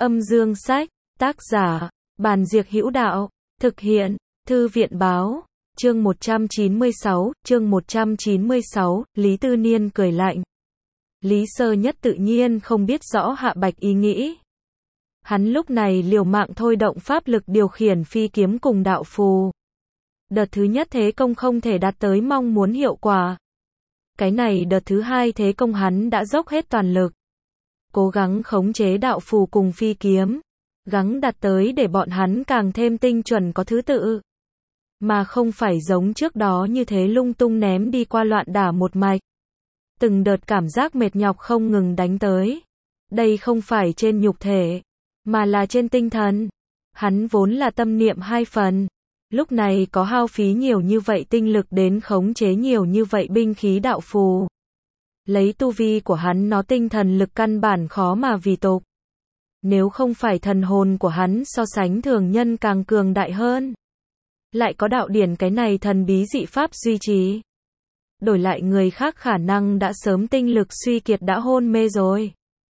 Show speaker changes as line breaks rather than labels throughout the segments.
Âm dương sách, tác giả, Bàn Diệc Hữu Đạo, thực hiện, Thư viện Báo, chương 196, Lý Tư Niên cười lạnh. Lý Sơ Nhất tự nhiên không biết rõ Hạ Bạch ý nghĩ. Hắn lúc này liều mạng thôi động pháp lực điều khiển phi kiếm cùng đạo phù. Đợt thứ nhất thế công không thể đạt tới mong muốn hiệu quả. Cái này đợt thứ hai thế công hắn đã dốc hết toàn lực. Cố gắng khống chế đạo phù cùng phi kiếm. Gắng đạt tới để bọn hắn càng thêm tinh chuẩn có thứ tự. Mà không phải giống trước đó như thế lung tung ném đi qua loạn đả một mạch. Từng đợt cảm giác mệt nhọc không ngừng đánh tới. Đây không phải trên nhục thể, mà là trên tinh thần. Hắn vốn là tâm niệm hai phần. Lúc này có hao phí nhiều như vậy tinh lực đến khống chế nhiều như vậy binh khí đạo phù. Lấy tu vi của hắn nó tinh thần lực căn bản khó mà vì tục. Nếu không phải thần hồn của hắn so sánh thường nhân càng cường đại hơn. Lại có đạo điển cái này thần bí dị pháp duy trì. Đổi lại người khác khả năng đã sớm tinh lực suy kiệt đã hôn mê rồi.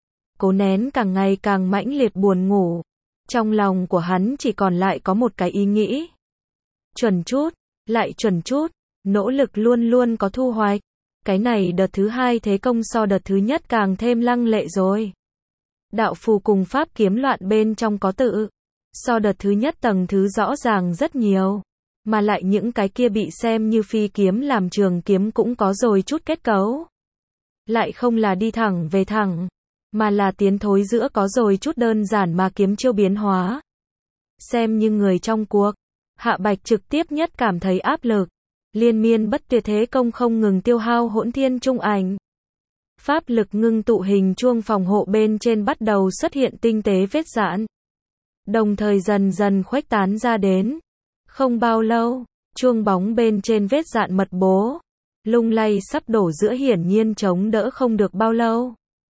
Cố nén càng ngày càng mãnh liệt buồn ngủ. Trong lòng của hắn chỉ còn lại có một cái ý nghĩ. Chuẩn chút, lại chuẩn chút, nỗ lực luôn luôn có thu hoạch. Cái này đợt thứ hai thế công so đợt thứ nhất càng thêm lăng lệ rồi. Đạo phù cùng pháp kiếm loạn bên trong có tự. So đợt thứ nhất tầng thứ rõ ràng rất nhiều. Mà lại những cái kia bị xem như phi kiếm làm trường kiếm cũng có rồi chút kết cấu. Lại không là đi thẳng về thẳng. Mà là tiến thối giữa có rồi chút đơn giản mà kiếm chiêu biến hóa. Xem như người trong cuộc. Hạ Bạch trực tiếp nhất cảm thấy áp lực. Liên miên bất tuyệt thế công không ngừng tiêu hao hỗn thiên trung ảnh. Pháp lực ngưng tụ hình chuông phòng hộ bên trên bắt đầu xuất hiện tinh tế vết giãn. Đồng thời dần dần khuếch tán ra đến. Không bao lâu, chuông bóng bên trên vết giãn mật bố. Lung lay sắp đổ giữa hiển nhiên chống đỡ không được bao lâu.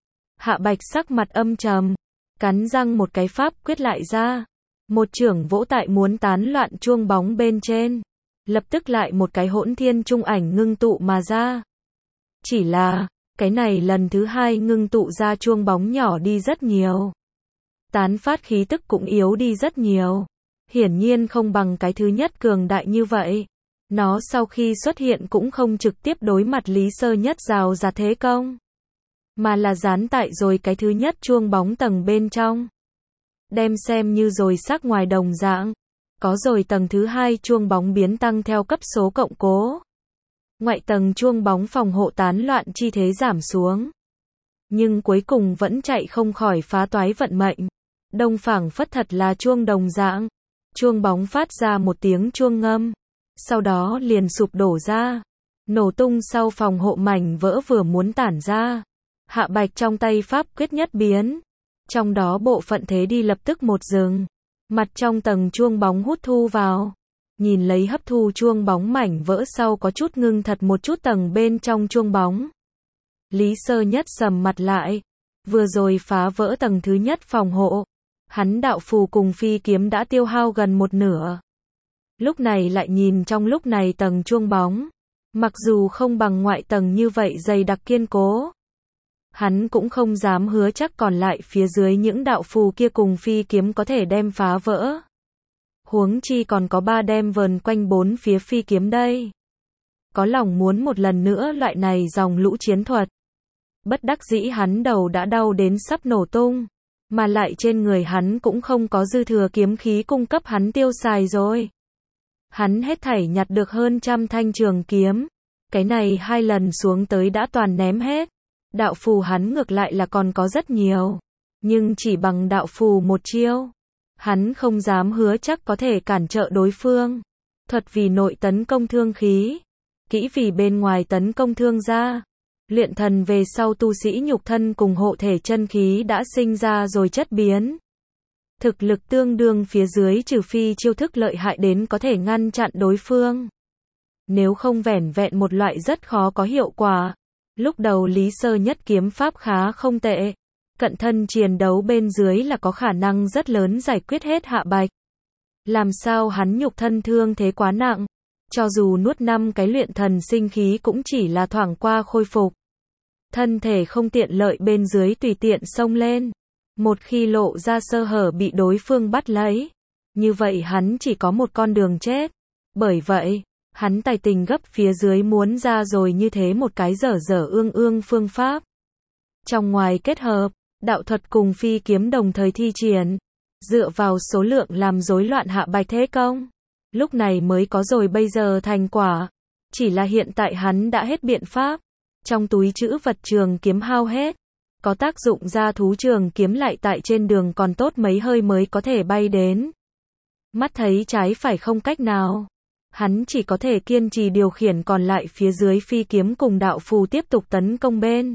Hạ Bạch sắc mặt âm trầm. Cắn răng một cái pháp quyết lại ra. Một chưởng vỗ tại muốn tán loạn chuông bóng bên trên. Lập tức lại một cái hỗn thiên trung ảnh ngưng tụ mà ra. Chỉ là, cái này lần thứ hai ngưng tụ ra chuông bóng nhỏ đi rất nhiều. Tán phát khí tức cũng yếu đi rất nhiều. Hiển nhiên không bằng cái thứ nhất cường đại như vậy. Nó sau khi xuất hiện cũng không trực tiếp đối mặt Lý Sơ Nhất rào rạt thế công. Mà là dán tại rồi cái thứ nhất chuông bóng tầng bên trong. Đem xem như rồi sắc ngoài đồng dạng. Có rồi tầng thứ hai chuông bóng biến tăng theo cấp số cộng cố. Ngoại tầng chuông bóng phòng hộ tán loạn chi thế giảm xuống. Nhưng cuối cùng vẫn chạy không khỏi phá toái vận mệnh. Đông phảng phất thật là chuông đồng dạng. Chuông bóng phát ra một tiếng chuông ngâm. Sau đó liền sụp đổ ra. Nổ tung sau phòng hộ mảnh vỡ vừa muốn tản ra. Hạ Bạch trong tay pháp quyết nhất biến. Trong đó bộ phận thế đi lập tức một dừng. Mặt trong tầng chuông bóng hút thu vào. Nhìn lấy hấp thu chuông bóng mảnh vỡ sau có chút ngưng thật một chút tầng bên trong chuông bóng. Lý Sơ Nhất sầm mặt lại. Vừa rồi phá vỡ tầng thứ nhất phòng hộ. Hắn đạo phù cùng phi kiếm đã tiêu hao gần một nửa. Lúc này lại nhìn trong lúc này tầng chuông bóng. Mặc dù không bằng ngoại tầng như vậy dày đặc kiên cố. Hắn cũng không dám hứa chắc còn lại phía dưới những đạo phù kia cùng phi kiếm có thể đem phá vỡ. Huống chi còn có 3 đem vờn quanh 4 phía phi kiếm đây. Có lòng muốn một lần nữa loại này dòng lũ chiến thuật. Bất đắc dĩ hắn đầu đã đau đến sắp nổ tung. Mà lại trên người hắn cũng không có dư thừa kiếm khí cung cấp hắn tiêu xài rồi. Hắn hết thảy nhặt được hơn 100 thanh trường kiếm. Cái này 2 lần xuống tới đã toàn ném hết. Đạo phù hắn ngược lại là còn có rất nhiều. Nhưng chỉ bằng đạo phù một chiêu. Hắn không dám hứa chắc có thể cản trợ đối phương. Thuật vì nội tấn công thương khí. Kỹ vì bên ngoài tấn công thương ra. Luyện thần về sau tu sĩ nhục thân cùng hộ thể chân khí đã sinh ra rồi chất biến. Thực lực tương đương phía dưới trừ phi chiêu thức lợi hại đến có thể ngăn chặn đối phương. Nếu không vẻn vẹn một loại rất khó có hiệu quả. Lúc đầu Lý Sơ Nhất kiếm pháp khá không tệ. Cận thân chiến đấu bên dưới là có khả năng rất lớn giải quyết hết Hạ Bạch. Làm sao hắn nhục thân thương thế quá nặng. Cho dù nuốt 5 cái luyện thần sinh khí cũng chỉ là thoảng qua khôi phục. Thân thể không tiện lợi bên dưới tùy tiện xông lên. Một khi lộ ra sơ hở bị đối phương bắt lấy, như vậy hắn chỉ có một con đường chết. Bởi vậy, hắn tài tình gấp phía dưới muốn ra rồi như thế một cái dở dở ương ương phương pháp. Trong ngoài kết hợp, đạo thuật cùng phi kiếm đồng thời thi triển, dựa vào số lượng làm rối loạn Hạ Bạch thế công. Lúc này mới có rồi bây giờ thành quả. Chỉ là hiện tại hắn đã hết biện pháp. Trong túi trữ vật trường kiếm hao hết. Có tác dụng ra thú trường kiếm lại tại trên đường còn tốt mấy hơi mới có thể bay đến. Mắt thấy trái phải không cách nào. Hắn chỉ có thể kiên trì điều khiển còn lại phía dưới phi kiếm cùng đạo phù tiếp tục tấn công bên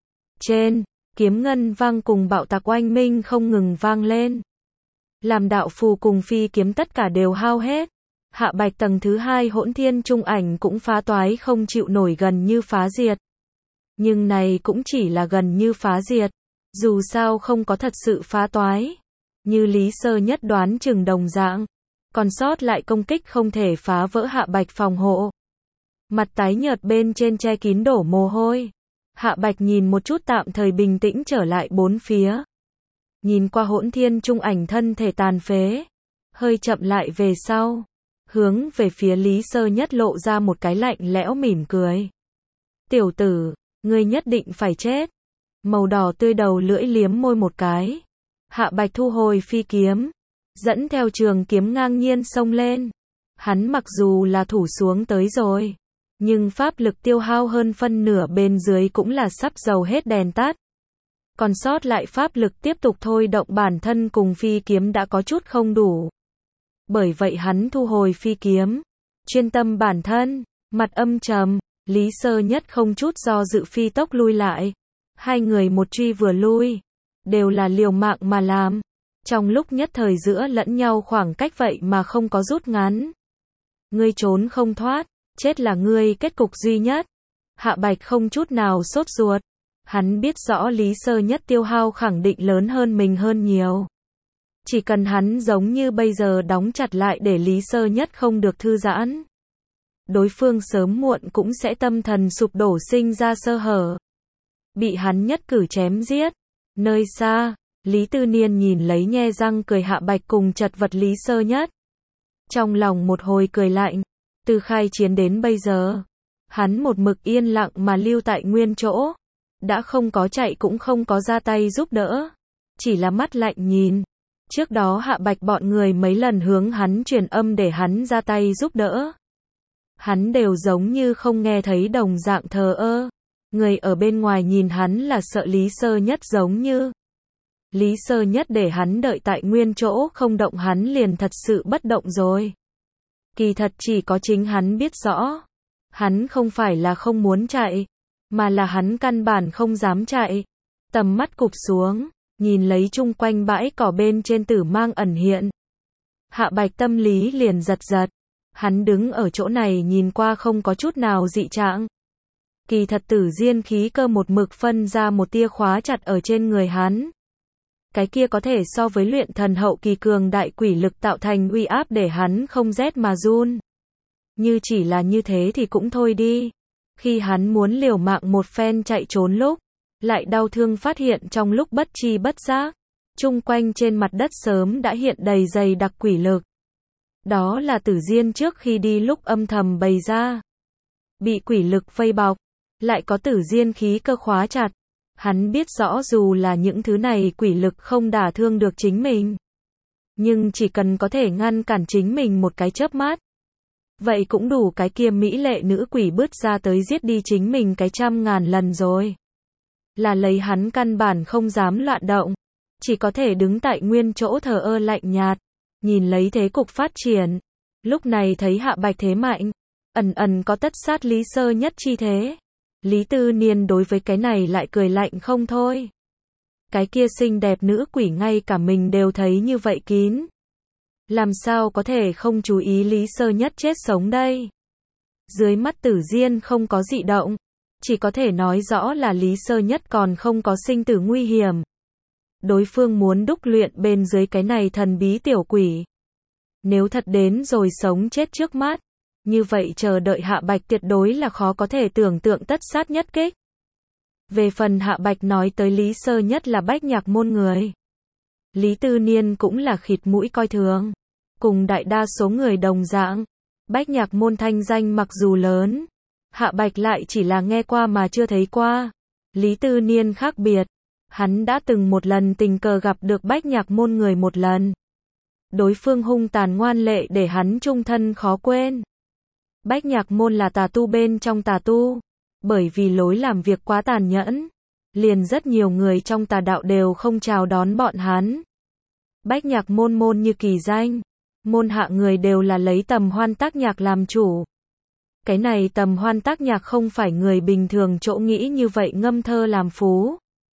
trên. Kiếm ngân vang cùng bạo tạc oanh minh không ngừng vang lên. Làm đạo phù cùng phi kiếm tất cả đều hao hết. Hạ Bạch tầng thứ 2 hỗn thiên trung ảnh cũng phá toái không chịu nổi, gần như phá diệt. Nhưng này cũng chỉ là gần như phá diệt. Dù sao không có thật sự phá toái. Như Lý Sơ Nhất đoán chừng đồng dạng. Còn sót lại công kích không thể phá vỡ Hạ Bạch phòng hộ. Mặt tái nhợt bên trên che kín đổ mồ hôi. Hạ Bạch nhìn một chút tạm thời bình tĩnh trở lại bốn phía. Nhìn qua hỗn thiên trung ảnh thân thể tàn phế. Hơi chậm lại về sau. Hướng về phía Lý Sơ Nhất lộ ra một cái lạnh lẽo mỉm cười. Tiểu tử, ngươi nhất định phải chết. Màu đỏ tươi đầu lưỡi liếm môi một cái. Hạ Bạch thu hồi phi kiếm. Dẫn theo trường kiếm ngang nhiên xông lên. Hắn mặc dù là thủ xuống tới rồi. Nhưng pháp lực tiêu hao hơn phân nửa bên dưới cũng là sắp dầu hết đèn tắt. Còn sót lại pháp lực tiếp tục thôi động bản thân cùng phi kiếm đã có chút không đủ. Bởi vậy hắn thu hồi phi kiếm. Chuyên tâm bản thân. Mặt âm trầm. Lý Sơ Nhất không chút do dự phi tốc lui lại. Hai người một truy vừa lui. Đều là liều mạng mà làm. Trong lúc nhất thời giữa lẫn nhau khoảng cách vậy mà không có rút ngắn. Ngươi trốn không thoát. Chết là ngươi kết cục duy nhất. Hạ Bạch không chút nào sốt ruột. Hắn biết rõ Lý Sơ Nhất tiêu hao khẳng định lớn hơn mình hơn nhiều. Chỉ cần hắn giống như bây giờ đóng chặt lại để Lý Sơ Nhất không được thư giãn. Đối phương sớm muộn cũng sẽ tâm thần sụp đổ sinh ra sơ hở. Bị hắn nhất cử chém giết. Nơi xa, Lý Tư Niên nhìn lấy nhe răng cười Hạ Bạch cùng chật vật Lý Sơ Nhất. Trong lòng một hồi cười lạnh. Từ khai chiến đến bây giờ, hắn một mực yên lặng mà lưu tại nguyên chỗ. Đã không có chạy cũng không có ra tay giúp đỡ. Chỉ là mắt lạnh nhìn. Trước đó Hạ Bạch bọn người mấy lần hướng hắn truyền âm để hắn ra tay giúp đỡ. Hắn đều giống như không nghe thấy đồng dạng thờ ơ. Người ở bên ngoài nhìn hắn là sợ Lý Sơ Nhất giống như. Lý Sơ Nhất để hắn đợi tại nguyên chỗ không động hắn liền thật sự bất động rồi. Kỳ thật chỉ có chính hắn biết rõ. Hắn không phải là không muốn chạy. Mà là hắn căn bản không dám chạy. Tầm mắt cụp xuống. Nhìn lấy chung quanh bãi cỏ bên trên tử mang ẩn hiện. Hạ Bạch tâm lý liền giật giật. Hắn đứng ở chỗ này nhìn qua không có chút nào dị trạng. Kỳ thật tử diên khí cơ một mực phân ra một tia khóa chặt ở trên người hắn. Cái kia có thể so với luyện thần hậu kỳ cường đại quỷ lực tạo thành uy áp để hắn không rét mà run. Như chỉ là như thế thì cũng thôi đi. Khi hắn muốn liều mạng một phen chạy trốn lúc, lại đau thương phát hiện trong lúc bất tri bất giác, chung quanh trên mặt đất sớm đã hiện đầy dày đặc quỷ lực. Đó là tử diên trước khi đi lúc âm thầm bày ra. Bị quỷ lực vây bọc, lại có tử diên khí cơ khóa chặt. Hắn biết rõ dù là những thứ này quỷ lực không đả thương được chính mình. Nhưng chỉ cần có thể ngăn cản chính mình một cái chớp mắt. Vậy cũng đủ cái kia mỹ lệ nữ quỷ bứt ra tới giết đi chính mình cái 100.000 lần rồi. Là lấy hắn căn bản không dám loạn động. Chỉ có thể đứng tại nguyên chỗ thờ ơ lạnh nhạt. Nhìn lấy thế cục phát triển. Lúc này thấy Hạ Bạch thế mạnh. Ẩn ẩn có tất sát Lý Sơ Nhất chi thế. Lý Tư Niên đối với cái này lại cười lạnh không thôi. Cái kia xinh đẹp nữ quỷ ngay cả mình đều thấy như vậy kín. Làm sao có thể không chú ý Lý Sơ Nhất chết sống đây? Dưới mắt tử diên không có dị động. Chỉ có thể nói rõ là Lý Sơ Nhất còn không có sinh tử nguy hiểm. Đối phương muốn đúc luyện bên dưới cái này thần bí tiểu quỷ. Nếu thật đến rồi sống chết trước mắt. Như vậy chờ đợi Hạ Bạch tuyệt đối là khó có thể tưởng tượng tất sát nhất kích. Về phần Hạ Bạch nói tới Lý Sơ Nhất là Bách Nhạc môn người. Lý Tư Niên cũng là khịt mũi coi thường. Cùng đại đa số người đồng dạng, Bách Nhạc Môn thanh danh mặc dù lớn, Hạ Bạch lại chỉ là nghe qua mà chưa thấy qua. Lý Tư Niên khác biệt, hắn đã từng một lần tình cờ gặp được Bách Nhạc Môn người một lần. Đối phương hung tàn ngoan lệ để hắn chung thân khó quên. Bách Nhạc Môn là tà tu bên trong tà tu, bởi vì lối làm việc quá tàn nhẫn, liền rất nhiều người trong tà đạo đều không chào đón bọn hắn. Bách Nhạc Môn môn như kỳ danh, môn hạ người đều là lấy tầm hoan tác nhạc làm chủ. Cái này tầm hoan tác nhạc không phải người bình thường chỗ nghĩ như vậy ngâm thơ làm phú,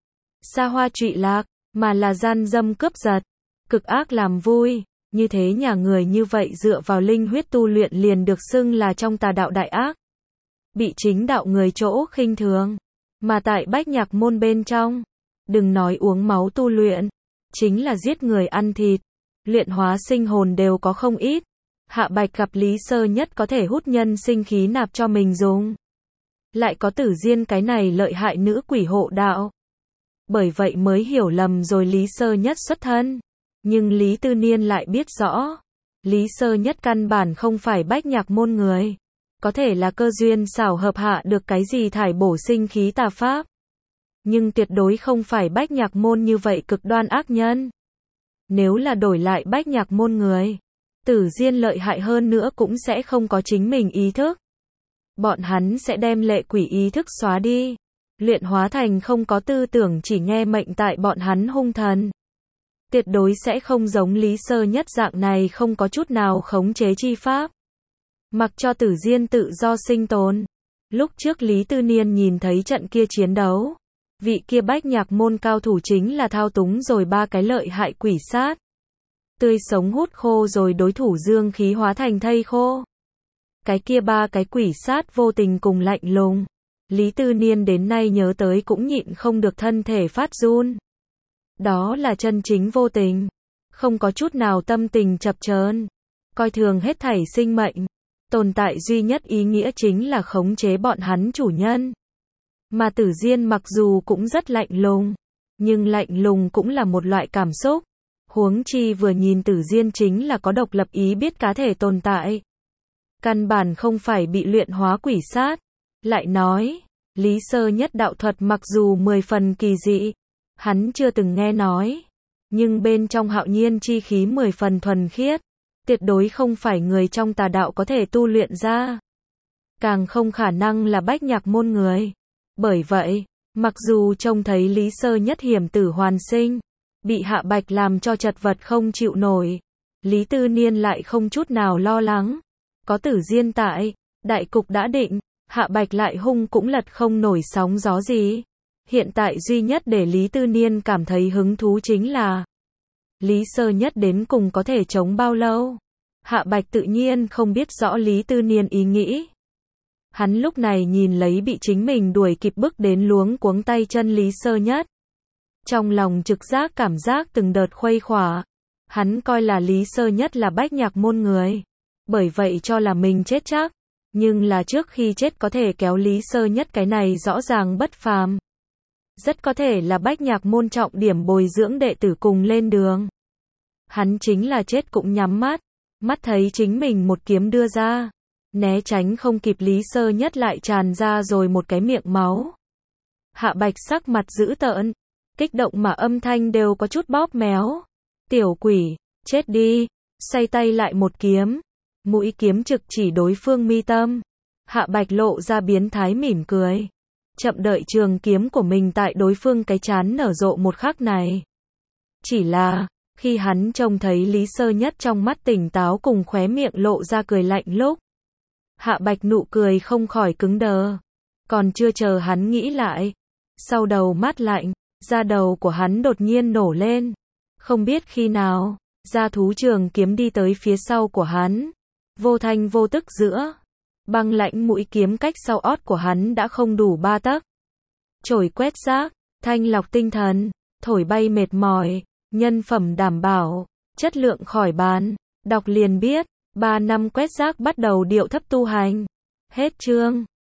xa hoa trụy lạc, mà là gian dâm cướp giật, cực ác làm vui. Như thế nhà người như vậy dựa vào linh huyết tu luyện liền được xưng là trong tà đạo đại ác, bị chính đạo người chỗ khinh thường. Mà tại Bách Nhạc Môn bên trong, đừng nói uống máu tu luyện, chính là giết người ăn thịt, luyện hóa sinh hồn đều có không ít. Hạ Bạch gặp Lý Sơ Nhất có thể hút nhân sinh khí nạp cho mình dùng, lại có Tử Diên cái này lợi hại nữ quỷ hộ đạo, bởi vậy mới hiểu lầm rồi Lý Sơ Nhất xuất thân. Nhưng Lý Tư Niên lại biết rõ, Lý Sơ Nhất căn bản không phải Bách Nhạc Môn người, có thể là cơ duyên xảo hợp hạ được cái gì thải bổ sinh khí tà pháp, nhưng tuyệt đối không phải Bách Nhạc Môn như vậy cực đoan ác nhân. Nếu là đổi lại Bách Nhạc Môn người, Tử Diên lợi hại hơn nữa cũng sẽ không có chính mình ý thức. Bọn hắn sẽ đem lệ quỷ ý thức xóa đi, luyện hóa thành không có tư tưởng chỉ nghe mệnh tại bọn hắn hung thần. Tuyệt đối sẽ không giống Lý Sơ Nhất dạng này không có chút nào khống chế chi pháp, mặc cho Tử Diên tự do sinh tồn. Lúc trước Lý Tư Niên nhìn thấy trận kia chiến đấu, vị kia Bách Nhạc Môn cao thủ chính là thao túng rồi 3 cái lợi hại quỷ sát, tươi sống hút khô rồi đối thủ dương khí hóa thành thây khô. Cái kia 3 cái quỷ sát vô tình cùng lạnh lùng, Lý Tư Niên đến nay nhớ tới cũng nhịn không được thân thể phát run. Đó là chân chính vô tình, không có chút nào tâm tình chập chờn, coi thường hết thảy sinh mệnh. Tồn tại duy nhất ý nghĩa chính là khống chế bọn hắn chủ nhân. Mà Tử Diên mặc dù cũng rất lạnh lùng, nhưng lạnh lùng cũng là một loại cảm xúc. Huống chi vừa nhìn Tử Diên chính là có độc lập ý biết cá thể tồn tại, căn bản không phải bị luyện hóa quỷ sát. Lại nói, Lý Sơ Nhất đạo thuật mặc dù 10 phần kỳ dị, hắn chưa từng nghe nói, nhưng bên trong hạo nhiên chi khí 10 phần thuần khiết, tuyệt đối không phải người trong tà đạo có thể tu luyện ra, càng không khả năng là Bách Nhạc Môn người. Bởi vậy, mặc dù trông thấy Lý Sơ Nhất hiểm tử hoàn sinh, bị Hạ Bạch làm cho chật vật không chịu nổi, Lý Tư Niên lại không chút nào lo lắng. Có Tử Diên tại, đại cục đã định, Hạ Bạch lại hung cũng lật không nổi sóng gió gì. Hiện tại duy nhất để Lý Tư Niên cảm thấy hứng thú chính là Lý Sơ Nhất đến cùng có thể chống bao lâu. Hạ Bạch tự nhiên không biết rõ Lý Tư Niên ý nghĩ. Hắn lúc này nhìn lấy bị chính mình đuổi kịp bước đến luống cuống tay chân Lý Sơ Nhất, trong lòng trực giác cảm giác từng đợt khuây khỏa. Hắn coi là Lý Sơ Nhất là Bách Nhạc Môn người, bởi vậy cho là mình chết chắc. Nhưng là trước khi chết có thể kéo Lý Sơ Nhất cái này rõ ràng bất phàm. Rất có thể là Bách Nhạc Môn trọng điểm bồi dưỡng đệ tử cùng lên đường. Hắn chính là chết cũng nhắm mắt, mắt thấy chính mình một kiếm đưa ra, né tránh không kịp Lý Sơ Nhất lại tràn ra rồi một cái miệng máu. Hạ Bạch sắc mặt dữ tợn, kích động mà âm thanh đều có chút bóp méo. Tiểu quỷ, chết đi, xoay tay lại một kiếm, mũi kiếm trực chỉ đối phương mi tâm. Hạ Bạch lộ ra biến thái mỉm cười, chậm đợi trường kiếm của mình tại đối phương cái trán nở rộ một khắc này. Chỉ là, khi hắn trông thấy Lý Sơ Nhất trong mắt tỉnh táo cùng khóe miệng lộ ra cười lạnh lúc, Hạ Bạch nụ cười không khỏi cứng đờ. Còn chưa chờ hắn nghĩ lại, sau đầu mát lạnh, da đầu của hắn đột nhiên nổ lên. Không biết khi nào, gia thú trường kiếm đi tới phía sau của hắn, vô thanh vô tức giữa băng lãnh mũi kiếm cách sau ót của hắn đã không đủ 3 tấc. Chổi quét rác, thanh lọc tinh thần, thổi bay mệt mỏi, nhân phẩm đảm bảo, chất lượng khỏi bàn. Đọc liền biết, 3 năm quét rác bắt đầu điệu thấp tu hành. Hết chương.